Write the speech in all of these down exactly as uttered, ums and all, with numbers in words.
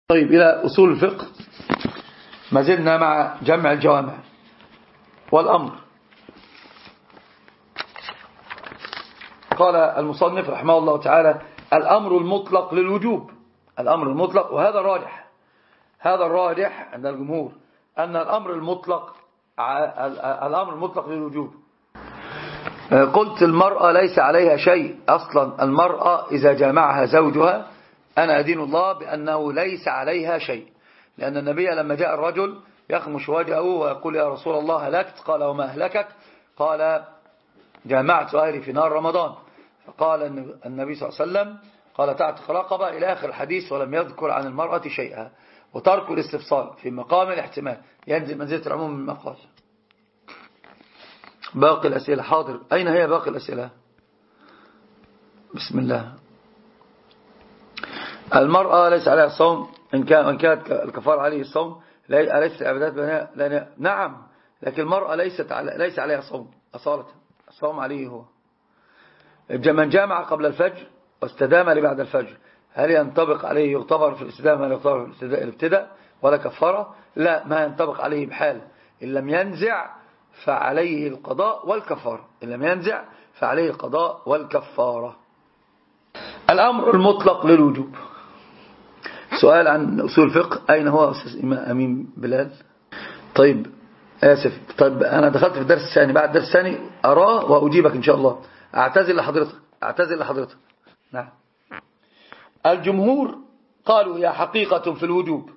طيب، إلى أصول الفقه. ما زلنا مع جمع الجوامع والأمر. قال المصنف رحمه الله تعالى: الأمر المطلق للوجوب. الأمر المطلق، وهذا الراجح، هذا الراجح عند الجمهور، أن الأمر المطلق الأمر المطلق للوجوب. قلت المرأة ليس عليها شيء. أصلا المرأة إذا جامعها زوجها أنا أدين الله بأنه ليس عليها شيء، لأن النبي لما جاء الرجل يخمش وجهه ويقول: يا رسول الله هلكت. قال: وما أهلكك؟ قال: جامعت أهلي في نهار رمضان. فقال النبي صلى الله عليه وسلم: قال: تعتق رقبة، إلى آخر الحديث، ولم يذكر عن المرأة شيئا. وترك الاستفصال في مقام الاحتمال ينزل منزلة العموم من المقال. باقي الأسئلة حاضر. أين هي باقي الأسئلة؟ بسم الله. المرأة ليس عليها الصوم إن كان إن كانت الكفار عليه الصوم، ليست العبادات بناء. نعم، لكن المرأة ليست على ليس عليها صوم أصالة. الصوم عليه هو من جامع قبل الفجر واستدام لبعد الفجر، هل ينطبق عليه يغتبر في الاستدامة هل يغتبر في الابتداء ولا كفارة؟ لا، ما ينطبق عليه بحال. إن لم ينزع فعليه القضاء والكفارة. إن لم ينزع فعليه القضاء والكفارة. الأمر المطلق للوجوب. سؤال عن أصول الفقه. أين هو أستاذ أمين بلال؟ طيب آسف. طيب أنا دخلت في الدرس الثاني، بعد الدرس الثاني أراه وأجيبك إن شاء الله. أعتذر لحضرتك أعتذر لحضرتك نعم. الجمهور قالوا هي حقيقة في الوجوب،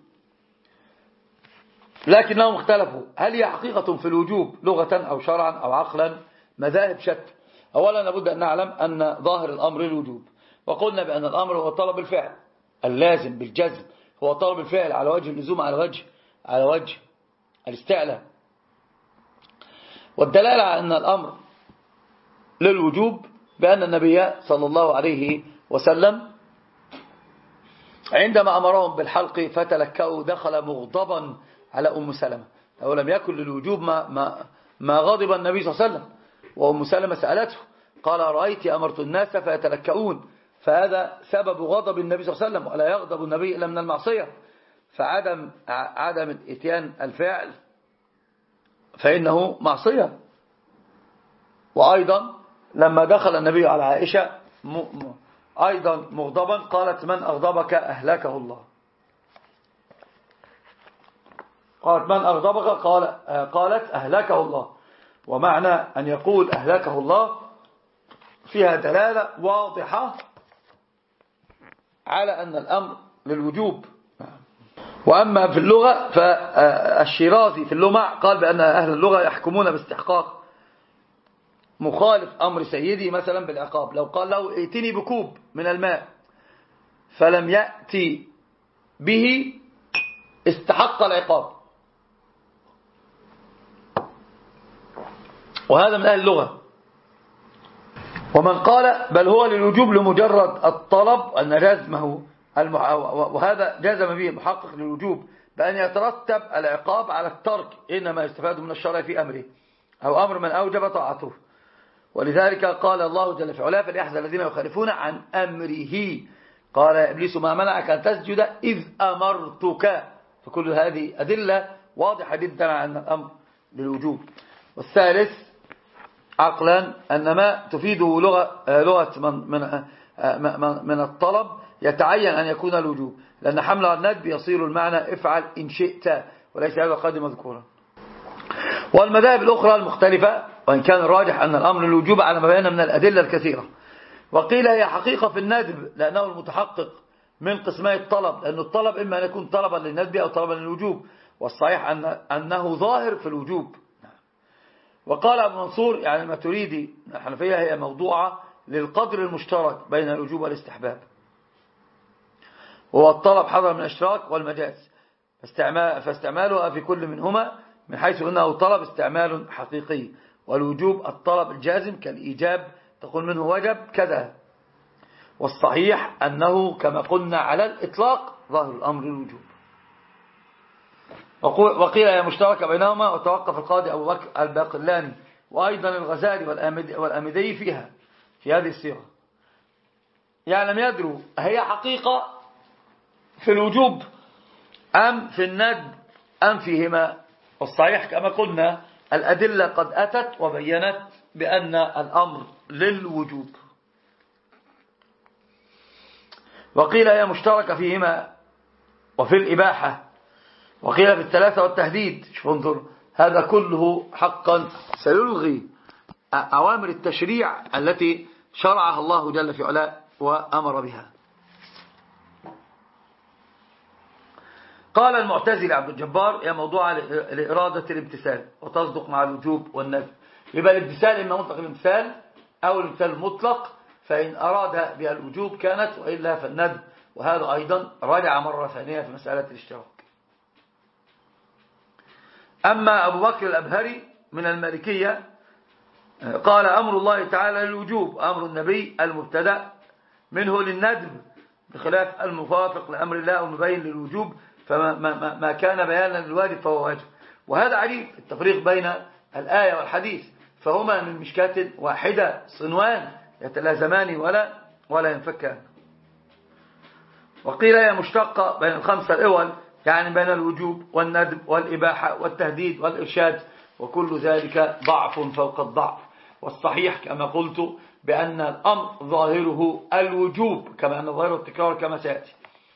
لكنهم اختلفوا هل هي حقيقة في الوجوب لغة أو شرعا أو عقلا. مذاهب شتى. أولا لابد أن نعلم أن ظاهر الأمر الوجوب، وقلنا بأن الأمر هو طلب الفعل اللازم بالجزم، هو طلب الفعل على وجه اللزوم، على وجه على وجه الاستعلاء. والدلالة على أن الأمر للوجوب بأن النبي صلى الله عليه وسلم عندما أمرهم بالحلق فتلكأوا دخل مغضبا على أم سلمة. لو لم يكن للوجوب ما, ما, ما غضب النبي صلى الله عليه وسلم. وأم سلمة سألته قال: رأيت أمرت الناس فيتلكؤون. فهذا سبب غضب النبي صلى الله عليه وسلم، ولا يغضب النبي إلا من المعصية. فعدم عدم اتيان الفعل فإنه معصية. وأيضا لما دخل النبي على عائشة أيضا مغضبا قالت: من أغضبك أهلكه الله. قالت: من أغضبك؟ قال قالت: أهلكه الله. ومعنى أن يقول أهلكه الله فيها دلالة واضحة على أن الأمر للوجوب. وأما في اللغة فالشيرازي في اللمع قال بأن أهل اللغة يحكمون باستحقاق مخالف أمر سيدي مثلا بالعقاب. لو قال له: ائتني بكوب من الماء فلم يأتي به استحق العقاب. وهذا من أهل اللغة. ومن قال بل هو للوجوب لمجرد الطلب أن جزمه المح... وهذا جزم به محقق للوجوب بأن يترتب العقاب على الترك، إنما يستفاد من الشرع في أمره أو أمر من أوجب طاعته. ولذلك قال الله جل في علاه: فليحذر الذين يخالفون عن أمره. قال يا إبليس ما منعك أن تسجد إذ أمرتك. فكل هذه أدلة واضحة جدا على أن الأمر للوجوب. والثالث عقلا أن ما تفيده لغة, لغة من, من, من الطلب يتعين أن يكون الوجوب، لأن حمل الندب يصير المعنى افعل إن شئت، وليس هذا قد مذكورا. والمذاهب الأخرى المختلفة، وإن كان الراجح أن الأمر للوجوب على ما بين من الأدلة الكثيرة. وقيل هي حقيقة في الندب لأنه المتحقق من قسمي الطلب، لأن الطلب إما أن يكون طلبا للندب أو طلبا للوجوب، والصحيح أن أنه ظاهر في الوجوب. وقال ابن منصور يعني الماتريدي الحنفية هي موضوعة للقدر المشترك بين الوجوب والاستحباب، وهو الطلب حذر من الاشتراك والمجاز، فاستعمالها في كل منهما من حيث أنه طلب استعمال حقيقي، والوجوب الطلب الجازم كالإيجاب تقول منه وجب كذا. والصحيح أنه كما قلنا على الإطلاق ظاهر الأمر الوجوب. وقيل هي مشتركة بينهما، وتوقف القاضي أبو بكر الباقلاني وأيضا الغزالي والأمدي فيها في هذه الصيغة. يعني لم يدروا هي حقيقة في الوجوب أم في الندب أم فيهما؟ والصحيح كما قلنا الأدلة قد أتت وبينت بأن الأمر للوجوب، وقيل هي مشتركة فيهما وفي الإباحة، وقيل في الثلاثة والتهديد. شوف انظر، هذا كله حقا سيلغي أوامر التشريع التي شرعها الله جل في علاه وأمر بها. قال المعتزلي عبد الجبار يا موضوع لإرادة الامتثال وتصدق مع الوجوب والندب. يبقى الامتثال إما مطلق الامتثال أو الامتثال المطلق، فإن أراد بها الوجوب كانت، وإلا فالندب، وهذا أيضا رجع مرة ثانية في مسألة الاشتراك. أما أبو بكر الأبهري من المالكية قال أمر الله تعالى للوجوب، أمر النبي المبتدأ منه للندب، بخلاف المفافق لأمر الله والمبين للوجوب، فما ما ما كان بيانا للواجب فهو واجب. وهذا عجيب التفريق بين الآية والحديث، فهما من مشكاة واحدة صنوان يتلازمان ولا ولا ينفكان. وقيل هي مشتقة بين الخمسة الأول، يعني بين الوجوب والندب والإباحة والتهديد والإرشاد، وكل ذلك ضعف فوق الضعف. والصحيح كما قلت بأن الأمر ظاهره الوجوب، كما أن ظاهره التكرار كما سيأتي.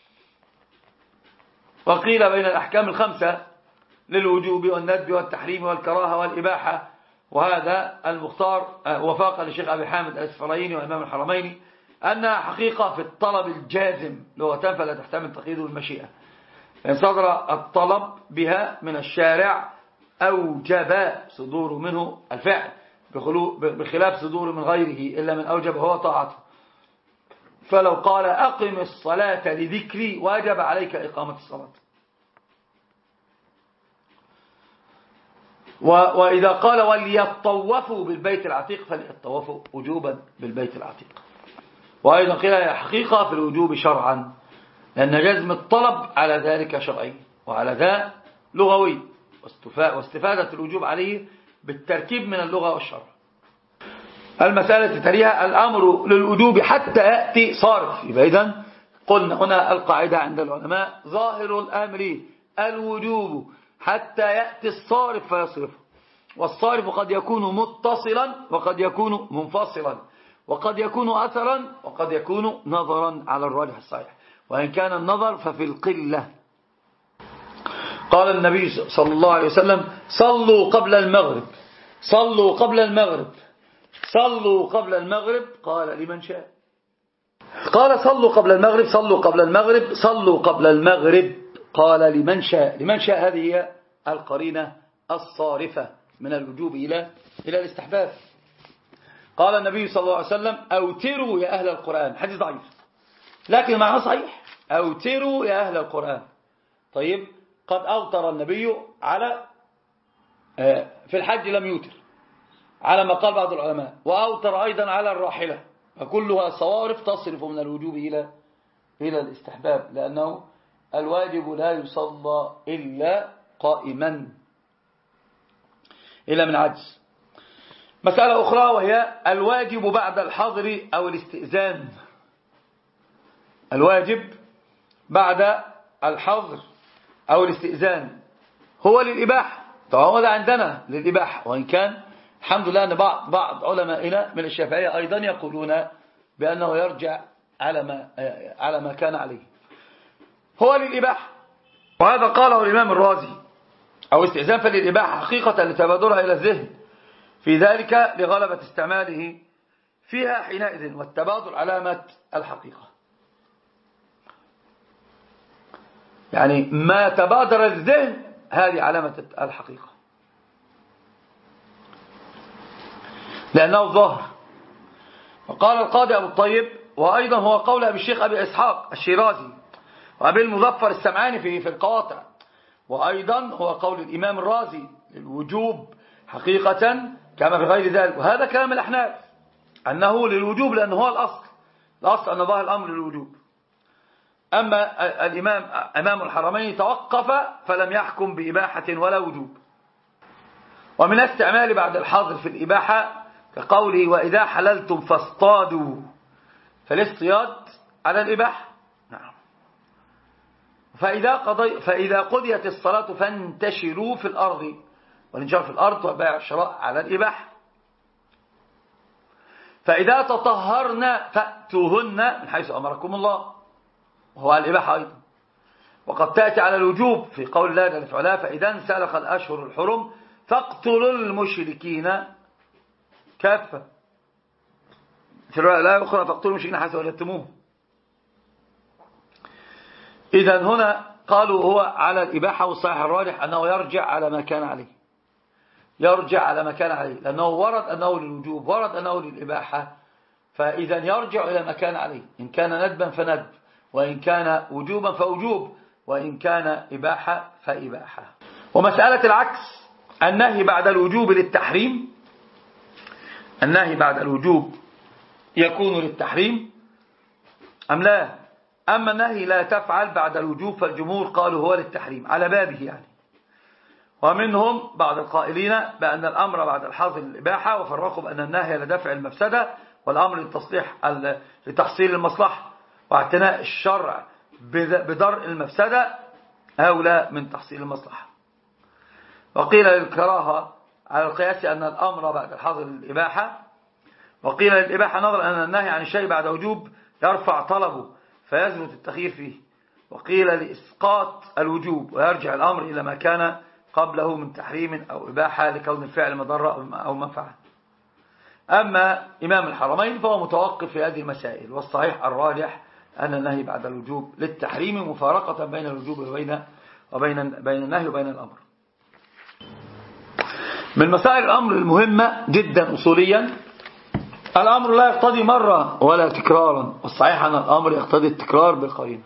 وقيل بين الأحكام الخمسة للوجوب والندب والتحريم والكراهة والإباحة، وهذا المختار وفاق للشيخ أبي حامد الأسفرايني وإمام الحرمين أنها حقيقة في الطلب الجازم لغة فلا تحتمل تقييد المشيئة، فإن صدر الطلب بها من الشارع أوجب صدور منه الفعل، بخلاف صدور من غيره إلا من أوجب هو طاعته. فلو قال أقم الصلاة لذكري واجب عليك إقامة الصلاة. وإذا قال وليطوفوا بالبيت العتيق فليطوفوا وجوبا بالبيت العتيق. وأيضا قيل هي حقيقة في الوجوب شرعا، لأن جزم الطلب على ذلك شرعي وعلى ذا لغوي، واستفادة الوجوب عليه بالتركيب من اللغة والشرع. المسألة تليها الأمر للوجوب حتى يأتي صارف. يبقى إذن قلنا هنا القاعدة عند العلماء ظاهر الأمر الوجوب حتى يأتي الصارف فيصرفه، والصارف قد يكون متصلا وقد يكون منفصلا، وقد يكون أثرا وقد يكون نظرا على الراجح الصحيح، وإن كان النظر ففي القلة. قال النبي صلى الله عليه وسلم صلوا قبل المغرب، صلوا قبل المغرب، صلوا قبل المغرب، قال لمن شاء. قال صلوا قبل المغرب، صلوا قبل المغرب، صلوا قبل المغرب، قال لمن شاء. لمن شاء هذه هي القرينة الصارفة من الوجوب إلى إلى الاستحباب. قال النبي صلى الله عليه وسلم أوتروا يا أهل القرآن، حديث ضعيف لكن معناه صحيح، أوتروا يا أهل القرآن. طيب قد أوتر النبي على في الحج لم يوتر على ما قال بعض العلماء، وأوتر أيضا على الراحلة، فكلها صوارف تصرف من الوجوب إلى إلى الاستحباب، لأنه الواجب لا يصلى إلا قائما إلا من عجز. مسألة أخرى وهي الواجب بعد الحظر أو الاستئذان. الواجب بعد الحظر أو الاستئذان هو للإباحة، طبعا هذا عندنا للإباحة، وإن كان الحمد لله أن بعض بعض علمائنا من الشافعية أيضا يقولون بأنه يرجع على ما على ما كان عليه، هو للإباحة. وهذا قاله الإمام الرازي، أو استئذان فللإباحة حقيقة لتبادرها إلى الذهن في ذلك لغلبة استعماله فيها حينئذ، والتبادل علامة الحقيقة، يعني ما تبادر الذهن هذه علامة الحقيقة، لأنه ظاهر. وقال القاضي أبو الطيب، وأيضا هو قول أبي الشيخ أبي إسحاق الشيرازي وأبي المظفر السمعاني في في القواطع، وأيضا هو قول الإمام الرازي للوجوب حقيقة كما في غير ذلك. وهذا كلام الأحناف أنه للوجوب لأنه هو الأصل، الأصل أن ظاهر الأمر للوجوب. أما الإمام إمام الحرمين توقف فلم يحكم بإباحة ولا وجوب. ومن استعمال بعد الحظر في الإباحة كقوله وإذا حللتم فاصطادوا، فالاصطياد على الإباحة. نعم. فإذا, قضي فإذا قضيت الصلاة فانتشروا في الأرض، والانتشار في الأرض وبيع الشراء على الإباحة. فإذا تطهرن فأتوهن من حيث أمركم الله، وهو على الإباحة أيضا. وقد تأتي على الوجوب في قول الله جل في علاه: فإذا انسلخ الأشهر الحرم فاقتلوا المشركين كافة. في الرواية الآية الأخرى: فاقتلوا المشركين حيث وجدتموهم. إذن هنا قالوا هو على الإباحة، والصحيح الراجح أنه يرجع على ما كان عليه، يرجع على ما كان عليه، لأنه ورد أنه للوجوب، ورد أنه للإباحة، فإذا يرجع إلى ما كان عليه، إن كان ندبا فندب، وإن كان وجوبا فوجوب، وإن كان إباحة فإباحة. ومسألة العكس، النهي بعد الوجوب للتحريم، النهي بعد الوجوب يكون للتحريم أم لا؟ أما النهي لا تفعل بعد الوجوب فالجمهور قالوا هو للتحريم على بابه يعني. ومنهم بعض القائلين بأن الأمر بعد الحظر للإباحة، وفرقوا بأن النهي لدفع المفسدة، والأمر للتصليح لتحصيل المصلحة، واعتناء الشرع بدرء المفسدة أولى من تحصيل المصلحة. وقيل للكراهة على القياس أن الأمر بعد الحظر للإباحة، وقيل للإباحة نظر أن النهي عن الشيء بعد وجوب يرفع طلبه فيثبت التخيير فيه، وقيل لإسقاط الوجوب ويرجع الأمر إلى ما كان قبله من تحريم أو إباحة لكون الفعل مضرة أو منفعة. أما إمام الحرمين فهو متوقف في هذه المسائل، والصحيح الراجح أن النهي بعد الوجوب للتحريم مفارقة بين الوجوب وبين وبين بين النهي وبين الأمر. من مسائل الأمر المهمة جدا أصوليا، الأمر لا يقتضي مرة ولا تكرارا، والصحيح أن الأمر يقتضي التكرار بالقرينة.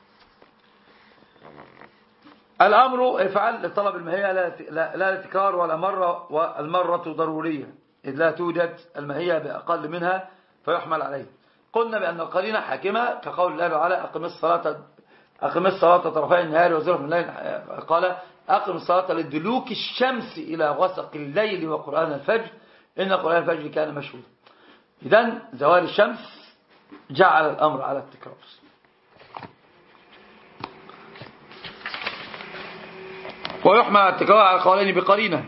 الأمر افعل لطلب المهية لا لتكرار ولا مرة، والمرة ضرورية إذ لا توجد المهية بأقل منها فيحمل عليه. قلنا بأن القرينة حاكمة كقول الله تعالى: أقم الصلاة أقم الصلاة طرفي النهار وزلفا من الليل، قال: أقم الصلاة لدلوك الشمس إلى غسق الليل وقرآن الفجر إن قرآن الفجر كان مشهودا. إذن زوال الشمس جعل الأمر على التكرار. ويحمل على التكرار على القولين بقرينة،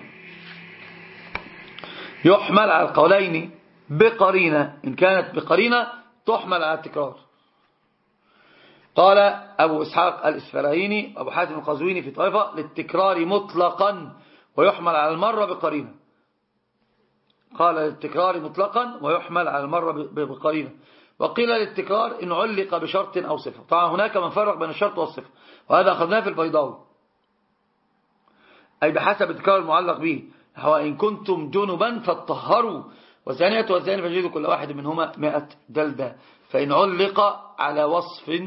يحمل على القولين بقرينة، إن كانت بقرينة تحمل على التكرار. قال أبو إسحاق الإسفرايني أبو حاتم القزويني في طائفة: للتكرار مطلقا ويحمل على المرة بقرينة. قال للتكرار مطلقا ويحمل على المرة بقرينة. وقيل للتكرار إن علق بشرط أو صفة. طبعا هناك من فرق بين الشرط والصفة، وهذا أخذناه في البيضاوي، أي بحسب التكرار المعلق به، وإن كنتم جنبا فاتطهروا والزانية والزاني فجلدوا كل واحد منهما مئة جلدة. فإن علق على وصف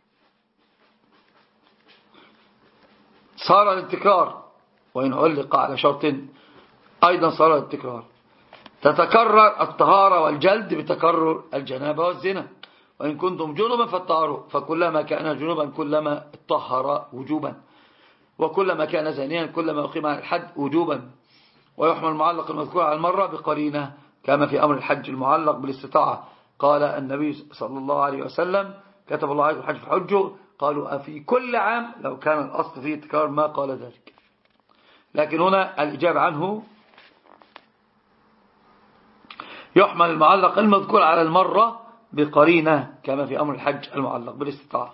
صار للتكرار، وإن علق على شرط أيضا صار للتكرار. تتكرر الطهارة والجلد بتكرر الجنابة والزنا. وإن كنتم جنبا فاتطهروا، فكلما كان جنبا كلما اتطهر وجوبا، وكلما كان زانيا كلما أقيم على الحد وجوبا. ويحمل المعلق المذكور على المرة بقرينة كما في أمر الحج المعلق بالاستطاعة. قال النبي صلى الله عليه وسلم: كتب الله عليه الحج في حجه. قالوا: أفي كل عام؟ لو كان الأصل فيه تكرار ما قال ذلك. لكن هنا الإجابة عنه: يحمل المعلق المذكور على المرة بقرينة كما في أمر الحج المعلق بالاستطاعة.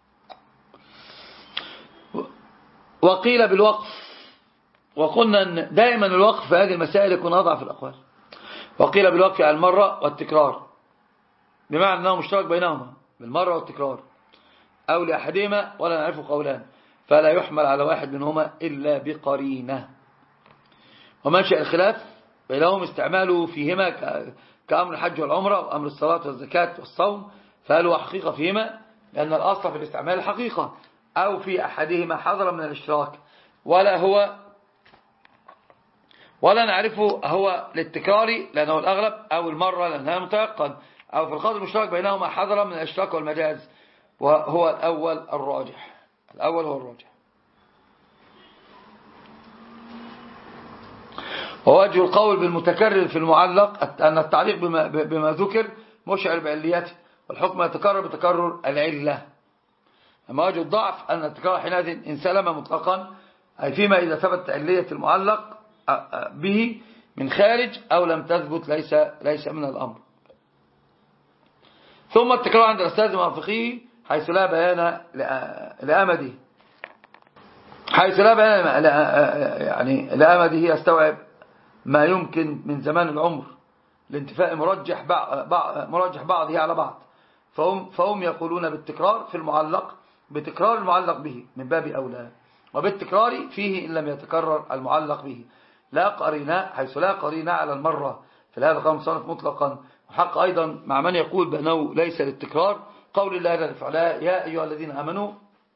وقيل بالوقف، وقلنا أن دائما الوقف في هذه المسائل يكون أضعف الأقوال. وقيل بالوقف على المرة والتكرار، بمعنى أنه مشترك بينهما بالمرة والتكرار، أو لأحدهما ولا نعرف قولان، فلا يحمل على واحد منهما إلا بقرينة. ومنشأ الخلاف بينهم استعماله فيهما كأمر الحج والعمرة وأمر الصلاة والزكاة والصوم، فهل هو حقيقة فيهما؟ لأن الأصل في الاستعمال الحقيقة، أو في أحدهما حذرا من الاشتراك، ولا هو ولا نعرفه هو للتكرار لأنه الأغلب، أو المرة لأنها متيقن، أو في القدر المشترك بينهما حذرا من الاشتراك والمجاز، وهو الأول الراجح. الأول هو الراجح. ووجه القول بالمتكرر في المعلق أن التعليق بما, بما ذكر مشعر بعليته، والحكم يتكرر بتكرر العلة. أما وجه الضعف أن التكرار حينئذ إن سلم مطلقا، أي فيما إذا ثبت علية المعلق به من خارج أو لم تثبت ليس ليس من الأمر. ثم التكرار عند الأستاذ الموافقيه حيث لا بيان لأمده حيث لا بيان يعني لأمده يستوعب ما يمكن من زمان العمر لانتفاء مرجح بعض مرجح بعضه على بعض، فهم فهم يقولون بالتكرار في المعلق بتكرار المعلق به من باب أولى، وبالتكرار فيه إن لم يتكرر المعلق به لا قرينة حيث لا قرينة على المرة. في هذا قام صنف مطلقا، وحق أيضا مع من يقول بأنه ليس للتكرار قول الله جل وعلا يا أيها الذين آمنوا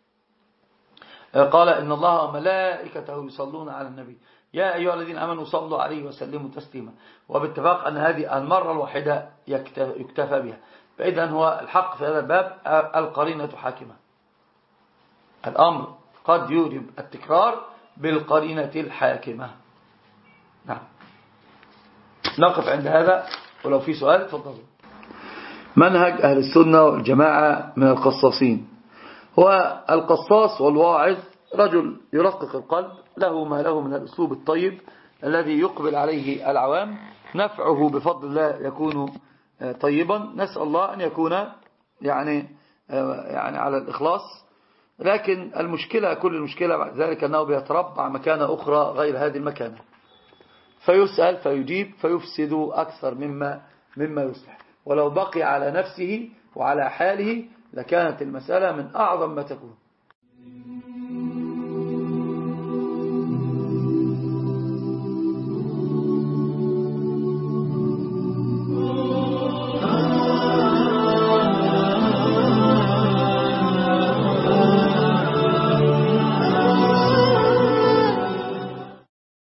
قال إن الله وملائكته يصلون على النبي يا أيها الذين آمنوا صلوا عليه وسلموا تسليما، وباتفاق أن هذه المرة الواحدة يكتفى بها. فإذا هو الحق في هذا الباب القرينة حاكمة، الأمر قد يوجب التكرار بالقرينة الحاكمة. نعم، نقف عند هذا، ولو في سؤال تفضلوا. منهج أهل السنة والجماعة من القصاصين. هو القصاص والواعظ رجل يرقق القلب، له ما له من الأسلوب الطيب الذي يقبل عليه العوام، نفعه بفضل الله يكون طيبا. نسأل الله أن يكون يعني يعني على الإخلاص، لكن المشكلة كل المشكلة بعد ذلك أنه بيتربع مكانة أخرى غير هذه المكانة، فيسأل فيجيب فيفسد أكثر مما مما يصلح. ولو بقي على نفسه وعلى حاله لكانت المسألة من أعظم ما تكون.